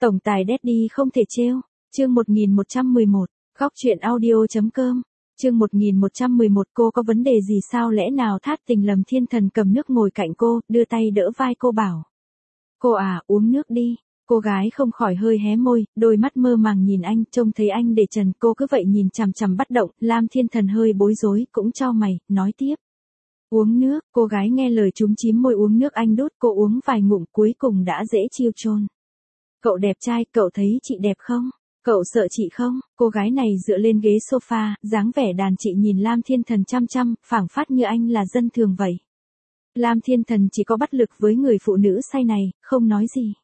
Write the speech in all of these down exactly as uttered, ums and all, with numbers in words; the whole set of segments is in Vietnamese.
Tổng tài Daddy không thể trêu. Chương một nghìn một trăm mười một. Góc truyện audio.com. Chương một nghìn một trăm mười một. Cô có vấn đề gì sao? Lẽ nào thát tình Lâm Thiên Thần cầm nước ngồi cạnh cô, đưa tay đỡ vai cô bảo. Cô à, uống nước đi. Cô gái không khỏi hơi hé môi, đôi mắt mơ màng nhìn anh, trông thấy anh để trần, cô cứ vậy nhìn chằm chằm bất động. Lam Thiên Thần hơi bối rối, cũng chau mày, nói tiếp. Uống nước. Cô gái nghe lời chúm chím môi uống nước anh đút, cô uống vài ngụm cuối cùng đã dễ chiêu chôn. Cậu đẹp trai, cậu thấy chị đẹp không? Cậu sợ chị không? Cô gái này dựa lên ghế sofa, dáng vẻ đàn chị nhìn Lam Thiên Thần chăm chăm, phảng phất như anh là dân thường vậy. Lam Thiên Thần chỉ có bất lực với người phụ nữ say này, không nói gì.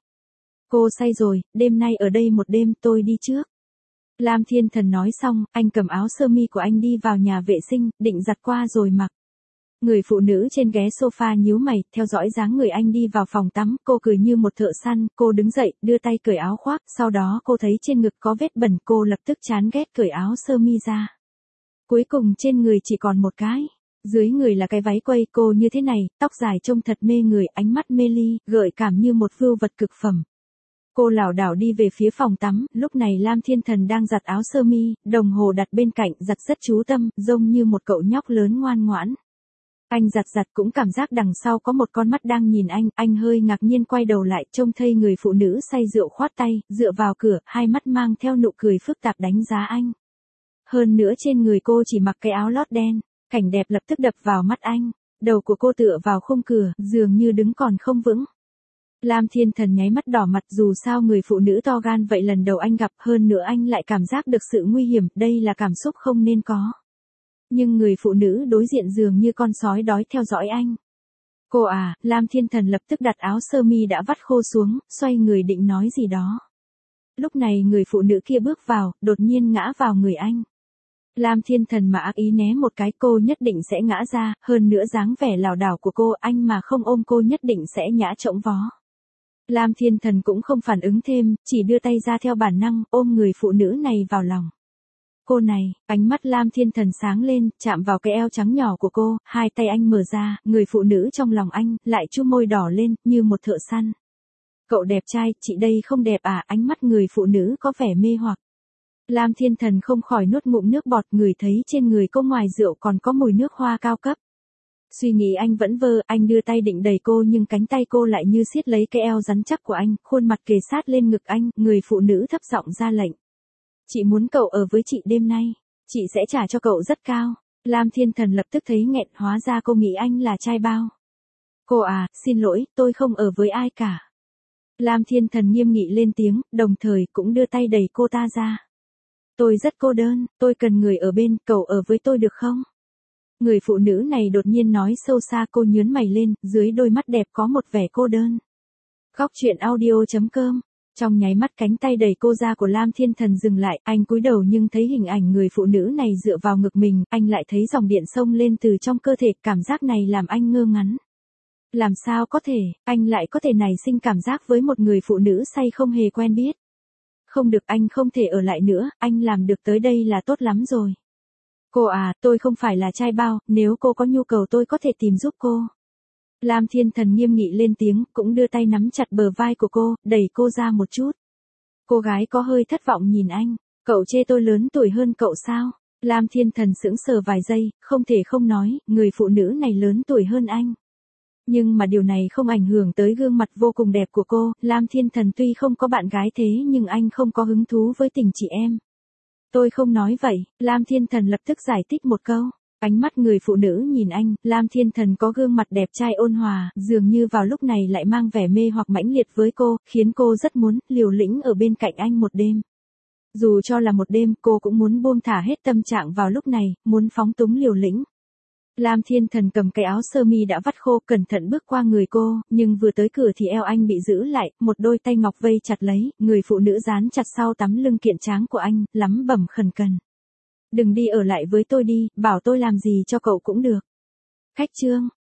Cô say rồi, đêm nay ở đây một đêm, tôi đi trước. Lam Thiên Thần nói xong, anh cầm áo sơ mi của anh đi vào nhà vệ sinh, định giặt qua rồi mặc. Người phụ nữ trên ghế sofa nhíu mày, theo dõi dáng người anh đi vào phòng tắm, cô cười như một thợ săn, cô đứng dậy, đưa tay cởi áo khoác, sau đó cô thấy trên ngực có vết bẩn, cô lập tức chán ghét cởi áo sơ mi ra. Cuối cùng trên người chỉ còn một cái, dưới người là cái váy quây, cô như thế này, tóc dài trông thật mê người, ánh mắt mê ly, gợi cảm như một vưu vật cực phẩm. Cô lảo đảo đi về phía phòng tắm, lúc này Lam Thiên Thần đang giặt áo sơ mi, đồng hồ đặt bên cạnh, giặt rất chú tâm, giống như một cậu nhóc lớn ngoan ngoãn. Anh giặt giặt cũng cảm giác đằng sau có một con mắt đang nhìn anh, anh hơi ngạc nhiên quay đầu lại, trông thấy người phụ nữ say rượu khoát tay, dựa vào cửa, hai mắt mang theo nụ cười phức tạp đánh giá anh. Hơn nữa trên người cô chỉ mặc cái áo lót đen, cảnh đẹp lập tức đập vào mắt anh, đầu của cô tựa vào khung cửa, dường như đứng còn không vững. Lam Thiên Thần nháy mắt đỏ mặt, dù sao người phụ nữ to gan vậy lần đầu anh gặp, hơn nữa anh lại cảm giác được sự nguy hiểm, đây là cảm xúc không nên có. Nhưng người phụ nữ đối diện dường như con sói đói theo dõi anh. Cô à, Lam Thiên Thần lập tức đặt áo sơ mi đã vắt khô xuống, xoay người định nói gì đó. Lúc này người phụ nữ kia bước vào, đột nhiên ngã vào người anh. Lam Thiên Thần mà ác ý né một cái, cô nhất định sẽ ngã ra, hơn nữa dáng vẻ lảo đảo của cô, anh mà không ôm cô nhất định sẽ ngã chõng vó. Lam Thiên Thần cũng không phản ứng thêm, chỉ đưa tay ra theo bản năng, ôm người phụ nữ này vào lòng. Cô này, ánh mắt Lam Thiên Thần sáng lên, chạm vào cái eo trắng nhỏ của cô, hai tay anh mở ra, người phụ nữ trong lòng anh, lại chu môi đỏ lên, như một thợ săn. Cậu đẹp trai, chị đây không đẹp à? Ánh mắt người phụ nữ có vẻ mê hoặc. Lam Thiên Thần không khỏi nuốt ngụm nước bọt, người thấy trên người cô ngoài rượu còn có mùi nước hoa cao cấp. Suy nghĩ anh vẫn vơ, anh đưa tay định đẩy cô nhưng cánh tay cô lại như siết lấy cái eo rắn chắc của anh, khuôn mặt kề sát lên ngực anh, người phụ nữ thấp giọng ra lệnh. Chị muốn cậu ở với chị đêm nay, chị sẽ trả cho cậu rất cao. Lam Thiên Thần lập tức thấy nghẹn, hóa ra cô nghĩ anh là trai bao. Cô à, xin lỗi, tôi không ở với ai cả. Lam Thiên Thần nghiêm nghị lên tiếng, đồng thời cũng đưa tay đẩy cô ta ra. Tôi rất cô đơn, tôi cần người ở bên, cậu ở với tôi được không? Người phụ nữ này đột nhiên nói sâu xa, cô nhướng mày lên, dưới đôi mắt đẹp có một vẻ cô đơn. Góc truyện audio.com. Trong nháy mắt cánh tay đẩy cô ra của Lam Thiên Thần dừng lại, anh cúi đầu nhưng thấy hình ảnh người phụ nữ này dựa vào ngực mình, anh lại thấy dòng điện xông lên từ trong cơ thể, cảm giác này làm anh ngơ ngắn. Làm sao có thể, anh lại có thể nảy sinh cảm giác với một người phụ nữ say không hề quen biết. Không được, anh không thể ở lại nữa, anh làm được tới đây là tốt lắm rồi. Cô à, tôi không phải là trai bao, nếu cô có nhu cầu tôi có thể tìm giúp cô. Lam Thiên Thần nghiêm nghị lên tiếng, cũng đưa tay nắm chặt bờ vai của cô, đẩy cô ra một chút. Cô gái có hơi thất vọng nhìn anh, cậu chê tôi lớn tuổi hơn cậu sao? Lam Thiên Thần sững sờ vài giây, không thể không nói, người phụ nữ này lớn tuổi hơn anh. Nhưng mà điều này không ảnh hưởng tới gương mặt vô cùng đẹp của cô, Lam Thiên Thần tuy không có bạn gái thế nhưng anh không có hứng thú với tình chị em. Tôi không nói vậy, Lam Thiên Thần lập tức giải thích một câu. Ánh mắt người phụ nữ nhìn anh, Lam Thiên Thần có gương mặt đẹp trai ôn hòa, dường như vào lúc này lại mang vẻ mê hoặc mãnh liệt với cô, khiến cô rất muốn liều lĩnh ở bên cạnh anh một đêm. Dù cho là một đêm, cô cũng muốn buông thả hết tâm trạng vào lúc này, muốn phóng túng liều lĩnh. Lam Thiên Thần cầm cái áo sơ mi đã vắt khô, cẩn thận bước qua người cô, nhưng vừa tới cửa thì eo anh bị giữ lại, một đôi tay ngọc vây chặt lấy, người phụ nữ dán chặt sau tấm lưng kiện tráng của anh, lắm bẩm khẩn cần. Đừng đi, ở lại với tôi đi, bảo tôi làm gì cho cậu cũng được. Khách trương,